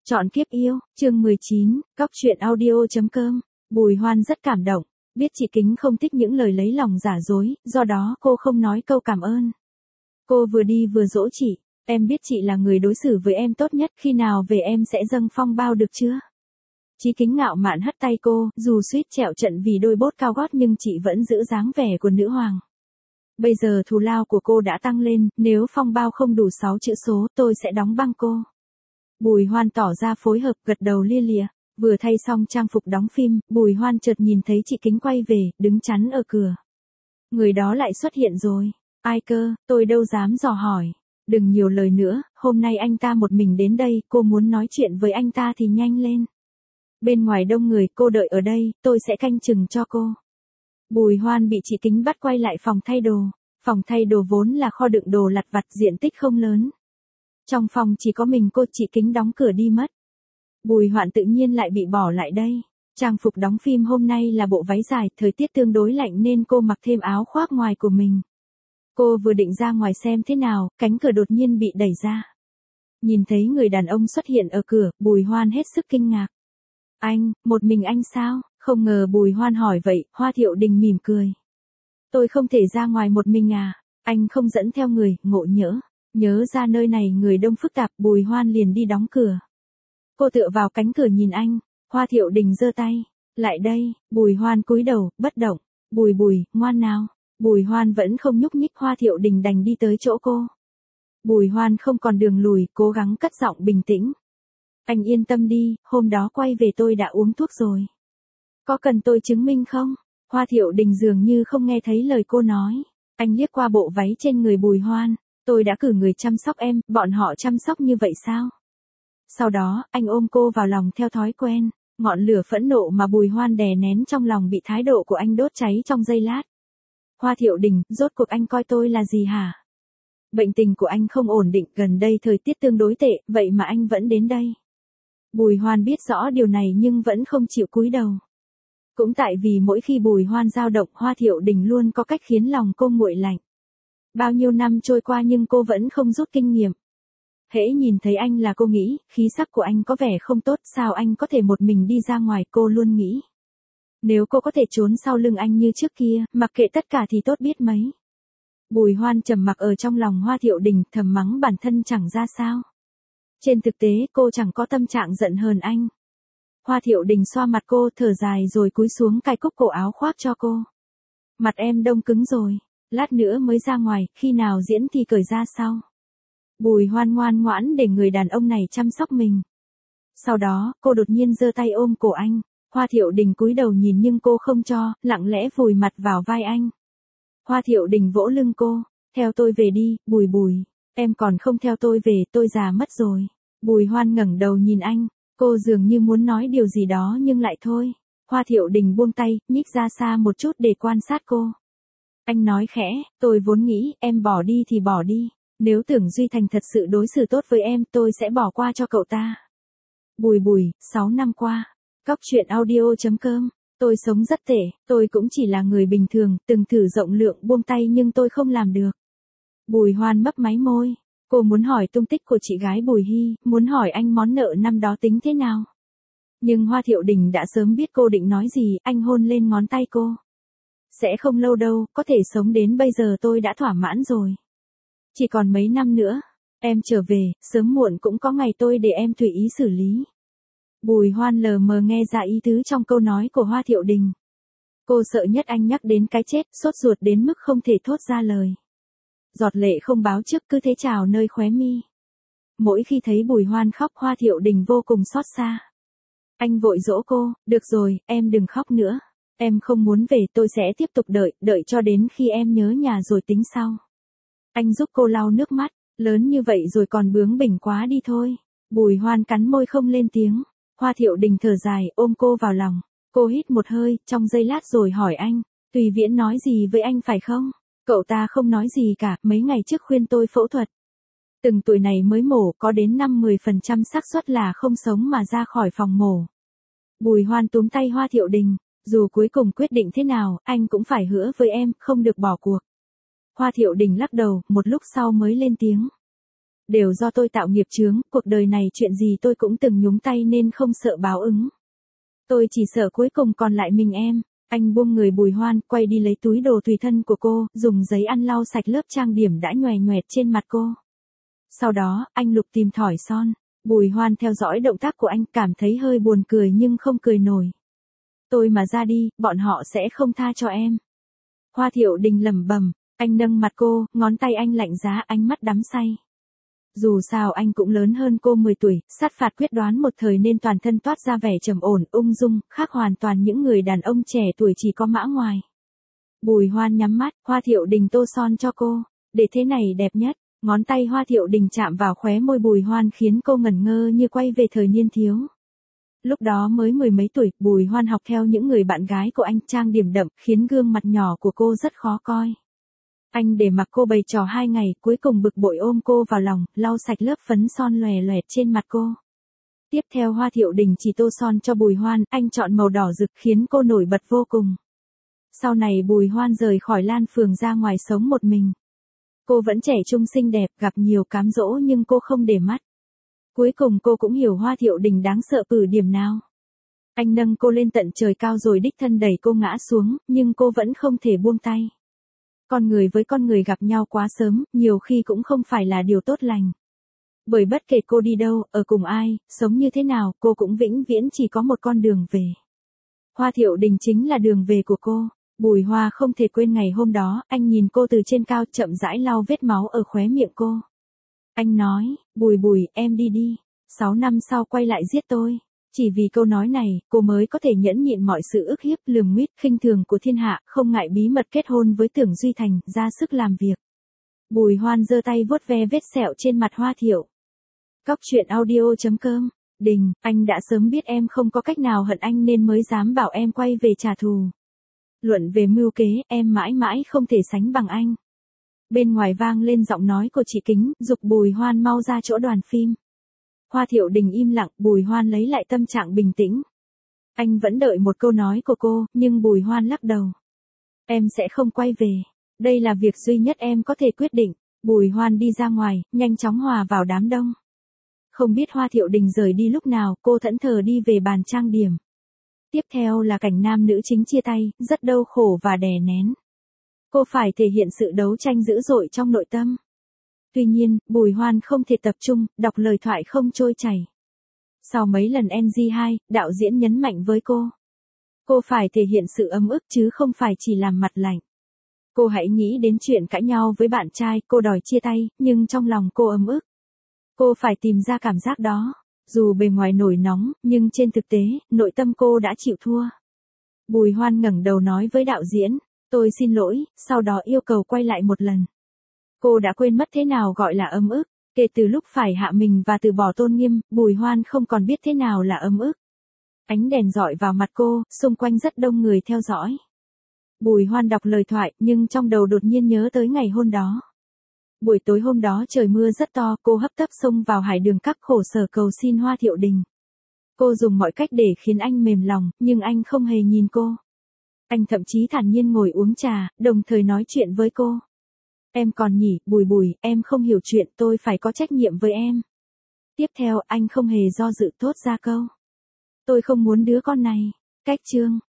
Chọn kiếp yêu, chương 19, Cóc truyện audio.com. Bùi Hoan rất cảm động, biết chị Kính không thích những lời lấy lòng giả dối, do đó cô không nói câu cảm ơn. Cô vừa đi vừa dỗ chị, em biết chị là người đối xử với em tốt nhất, khi nào về em sẽ dâng phong bao được chưa? Chí Kính ngạo mạn hất tay cô, dù suýt trẹo trận vì đôi bốt cao gót nhưng chị vẫn giữ dáng vẻ của nữ hoàng. Bây giờ thù lao của cô đã tăng lên, nếu phong bao không đủ 6 chữ số tôi sẽ đóng băng cô. Bùi Hoan tỏ ra phối hợp, gật đầu lia lịa. Vừa thay xong trang phục đóng phim, Bùi Hoan chợt nhìn thấy chị Kính quay về, đứng chắn ở cửa. Người đó lại xuất hiện rồi. Ai cơ, tôi đâu dám dò hỏi. Đừng nhiều lời nữa, hôm nay anh ta một mình đến đây, cô muốn nói chuyện với anh ta thì nhanh lên. Bên ngoài đông người, cô đợi ở đây, tôi sẽ canh chừng cho cô. Bùi Hoan bị chị Kính bắt quay lại phòng thay đồ. Phòng thay đồ vốn là kho đựng đồ lặt vặt, diện tích không lớn. Trong phòng chỉ có mình cô, chị Kính đóng cửa đi mất. Bùi Hoan tự nhiên lại bị bỏ lại đây. Trang phục đóng phim hôm nay là bộ váy dài, thời tiết tương đối lạnh nên cô mặc thêm áo khoác ngoài của mình. Cô vừa định ra ngoài xem thế nào, cánh cửa đột nhiên bị đẩy ra. Nhìn thấy người đàn ông xuất hiện ở cửa, Bùi Hoan hết sức kinh ngạc. Anh, một mình anh sao? Không ngờ Bùi Hoan hỏi vậy, Hoa Thiệu Đình mỉm cười. Tôi không thể ra ngoài một mình à? Anh không dẫn theo người, ngộ nhỡ. Nhớ ra nơi này người đông phức tạp, Bùi Hoan liền đi đóng cửa. Cô tựa vào cánh cửa nhìn anh. Hoa Thiệu Đình giơ tay. Lại đây. Bùi Hoan cúi đầu, bất động. Bùi, ngoan nào. Bùi Hoan vẫn không nhúc nhích, Hoa Thiệu Đình đành đi tới chỗ cô. Bùi Hoan không còn đường lùi, cố gắng cất giọng bình tĩnh. Anh yên tâm đi, hôm đó quay về tôi đã uống thuốc rồi. Có cần tôi chứng minh không? Hoa Thiệu Đình dường như không nghe thấy lời cô nói. Anh liếc qua bộ váy trên người Bùi Hoan. Tôi đã cử người chăm sóc em, bọn họ chăm sóc như vậy sao? Sau đó, anh ôm cô vào lòng theo thói quen. Ngọn lửa phẫn nộ mà Bùi Hoan đè nén trong lòng bị thái độ của anh đốt cháy trong giây lát. Hoa Thiệu Đình, rốt cuộc anh coi tôi là gì hả? Bệnh tình của anh không ổn định, gần đây thời tiết tương đối tệ, vậy mà anh vẫn đến đây. Bùi Hoan biết rõ điều này nhưng vẫn không chịu cúi đầu. Cũng tại vì mỗi khi Bùi Hoan dao động, Hoa Thiệu Đình luôn có cách khiến lòng cô nguội lạnh. Bao nhiêu năm trôi qua nhưng cô vẫn không rút kinh nghiệm. Hễ nhìn thấy anh là cô nghĩ, khí sắc của anh có vẻ không tốt, sao anh có thể một mình đi ra ngoài, cô luôn nghĩ. Nếu cô có thể trốn sau lưng anh như trước kia, mặc kệ tất cả thì tốt biết mấy. Bùi Hoan trầm mặc ở trong lòng Hoa Thiệu Đình, thầm mắng bản thân chẳng ra sao. Trên thực tế cô chẳng có tâm trạng giận hờn anh. Hoa Thiệu Đình xoa mặt cô, thở dài rồi cúi xuống cài cúc cổ áo khoác cho cô. Mặt em đông cứng rồi, lát nữa mới ra ngoài, khi nào diễn thì cởi ra sau. Bùi Hoan ngoan ngoãn để người đàn ông này chăm sóc mình. Sau đó, cô đột nhiên giơ tay ôm cổ anh. Hoa Thiệu Đình cúi đầu nhìn nhưng cô không cho, lặng lẽ vùi mặt vào vai anh. Hoa Thiệu Đình vỗ lưng cô. Theo tôi về đi, Bùi. Em còn không theo tôi về, tôi già mất rồi. Bùi Hoan ngẩng đầu nhìn anh. Cô dường như muốn nói điều gì đó nhưng lại thôi. Hoa Thiệu Đình buông tay, nhích ra xa một chút để quan sát cô. Anh nói khẽ, tôi vốn nghĩ em bỏ đi thì bỏ đi. Nếu Tưởng Duy Thành thật sự đối xử tốt với em, tôi sẽ bỏ qua cho cậu ta. Bùi, 6 năm qua. Cóc truyện audio.com. Tôi sống rất tệ, tôi cũng chỉ là người bình thường, từng thử rộng lượng buông tay nhưng tôi không làm được. Bùi Hoan mấp máy môi. Cô muốn hỏi tung tích của chị gái Bùi Hy, muốn hỏi anh món nợ năm đó tính thế nào. Nhưng Hoa Thiệu Đình đã sớm biết cô định nói gì, anh hôn lên ngón tay cô. Sẽ không lâu đâu, có thể sống đến bây giờ tôi đã thỏa mãn rồi. Chỉ còn mấy năm nữa, em trở về, sớm muộn cũng có ngày tôi để em tùy ý xử lý. Bùi Hoan lờ mờ nghe ra ý tứ trong câu nói của Hoa Thiệu Đình. Cô sợ nhất anh nhắc đến cái chết, sốt ruột đến mức không thể thốt ra lời. Giọt lệ không báo trước cứ thế trào nơi khóe mi. Mỗi khi thấy Bùi Hoan khóc, Hoa Thiệu Đình vô cùng xót xa. Anh vội dỗ cô, được rồi, em đừng khóc nữa. Em không muốn về, tôi sẽ tiếp tục đợi cho đến khi em nhớ nhà rồi tính sau. Anh giúp cô lau nước mắt, lớn như vậy rồi còn bướng bỉnh quá đi thôi. Bùi Hoan cắn môi không lên tiếng. Hoa Thiệu Đình thở dài, ôm cô vào lòng. Cô hít một hơi, trong giây lát rồi hỏi anh, Tùy Viễn nói gì với anh phải không? Cậu ta không nói gì cả, mấy ngày trước khuyên tôi phẫu thuật. Từng tuổi này mới mổ, có đến 5-10% xác suất là không sống mà ra khỏi phòng mổ. Bùi Hoan túm tay Hoa Thiệu Đình, dù cuối cùng quyết định thế nào, anh cũng phải hứa với em, không được bỏ cuộc. Hoa Thiệu Đình lắc đầu, một lúc sau mới lên tiếng. Đều do tôi tạo nghiệp chướng, cuộc đời này chuyện gì tôi cũng từng nhúng tay nên không sợ báo ứng. Tôi chỉ sợ cuối cùng còn lại mình em. Anh buông người Bùi Hoan, quay đi lấy túi đồ tùy thân của cô, dùng giấy ăn lau sạch lớp trang điểm đã nhòe nhoẹt trên mặt cô. Sau đó, anh lục tìm thỏi son. Bùi Hoan theo dõi động tác của anh, cảm thấy hơi buồn cười nhưng không cười nổi. Tôi mà ra đi, bọn họ sẽ không tha cho em. Hoa Thiệu Đình lẩm bẩm, anh nâng mặt cô, ngón tay anh lạnh giá, ánh mắt đắm say. Dù sao anh cũng lớn hơn cô 10 tuổi, sát phạt quyết đoán một thời nên toàn thân toát ra vẻ trầm ổn, ung dung, khác hoàn toàn những người đàn ông trẻ tuổi chỉ có mã ngoài. Bùi Hoan nhắm mắt, Hoa Thiệu Đình tô son cho cô, để thế này đẹp nhất. Ngón tay Hoa Thiệu Đình chạm vào khóe môi Bùi Hoan khiến cô ngẩn ngơ như quay về thời niên thiếu. Lúc đó mới 10 mấy tuổi, Bùi Hoan học theo những người bạn gái của anh, trang điểm đậm, khiến gương mặt nhỏ của cô rất khó coi. Anh để mặc cô bày trò 2 ngày, cuối cùng bực bội ôm cô vào lòng, lau sạch lớp phấn son lòe loẹt trên mặt cô. Tiếp theo Hoa Thiệu Đình chỉ tô son cho Bùi Hoan, anh chọn màu đỏ rực khiến cô nổi bật vô cùng. Sau này Bùi Hoan rời khỏi Lan Phường ra ngoài sống một mình. Cô vẫn trẻ trung xinh đẹp, gặp nhiều cám dỗ nhưng cô không để mắt. Cuối cùng cô cũng hiểu Hoa Thiệu Đình đáng sợ từ điểm nào. Anh nâng cô lên tận trời cao rồi đích thân đẩy cô ngã xuống, nhưng cô vẫn không thể buông tay. Con người với con người gặp nhau quá sớm, nhiều khi cũng không phải là điều tốt lành. Bởi bất kể cô đi đâu, ở cùng ai, sống như thế nào, cô cũng vĩnh viễn chỉ có một con đường về. Hoa Thiệu Đình chính là đường về của cô. Bùi Hoa không thể quên ngày hôm đó, anh nhìn cô từ trên cao chậm rãi lau vết máu ở khóe miệng cô. Anh nói, Bùi, em đi đi. 6 năm sau quay lại giết tôi. Chỉ vì câu nói này, cô mới có thể nhẫn nhịn mọi sự ức hiếp, lườm nguýt, khinh thường của thiên hạ, không ngại bí mật kết hôn với Tưởng Duy Thành, ra sức làm việc. Bùi Hoan giơ tay vuốt ve vết sẹo trên mặt Hoa Thiệu. Cóc truyện audio.com. Đình, anh đã sớm biết em không có cách nào hận anh nên mới dám bảo em quay về trả thù. Luận về mưu kế, em mãi mãi không thể sánh bằng anh. Bên ngoài vang lên giọng nói của chị Kính, giục Bùi Hoan mau ra chỗ đoàn phim. Hoa Thiệu Đình im lặng, Bùi Hoan lấy lại tâm trạng bình tĩnh. Anh vẫn đợi một câu nói của cô, nhưng Bùi Hoan lắc đầu. Em sẽ không quay về. Đây là việc duy nhất em có thể quyết định. Bùi Hoan đi ra ngoài, nhanh chóng hòa vào đám đông. Không biết Hoa Thiệu Đình rời đi lúc nào, cô thẫn thờ đi về bàn trang điểm. Tiếp theo là cảnh nam nữ chính chia tay, rất đau khổ và đè nén. Cô phải thể hiện sự đấu tranh dữ dội trong nội tâm. Tuy nhiên, Bùi Hoan không thể tập trung, đọc lời thoại không trôi chảy. Sau mấy lần NG2, đạo diễn nhấn mạnh với cô. Cô phải thể hiện sự ấm ức chứ không phải chỉ làm mặt lạnh. Cô hãy nghĩ đến chuyện cãi nhau với bạn trai, cô đòi chia tay, nhưng trong lòng cô ấm ức. Cô phải tìm ra cảm giác đó. Dù bề ngoài nổi nóng, nhưng trên thực tế, nội tâm cô đã chịu thua. Bùi Hoan ngẩng đầu nói với đạo diễn, tôi xin lỗi, sau đó yêu cầu quay lại một lần. Cô đã quên mất thế nào gọi là ấm ức, kể từ lúc phải hạ mình và từ bỏ tôn nghiêm, Bùi Hoan không còn biết thế nào là ấm ức. Ánh đèn rọi vào mặt cô, xung quanh rất đông người theo dõi. Bùi Hoan đọc lời thoại, nhưng trong đầu đột nhiên nhớ tới ngày hôm đó. Buổi tối hôm đó trời mưa rất to, cô hấp tấp xông vào hải đường các khổ sở cầu xin Hoa Thiệu Đình. Cô dùng mọi cách để khiến anh mềm lòng, nhưng anh không hề nhìn cô. Anh thậm chí thản nhiên ngồi uống trà, đồng thời nói chuyện với cô. Em còn nhỉ, Bùi, em không hiểu chuyện, tôi phải có trách nhiệm với em. Tiếp theo, anh không hề do dự thốt ra câu. Tôi không muốn đứa con này. Cách chương.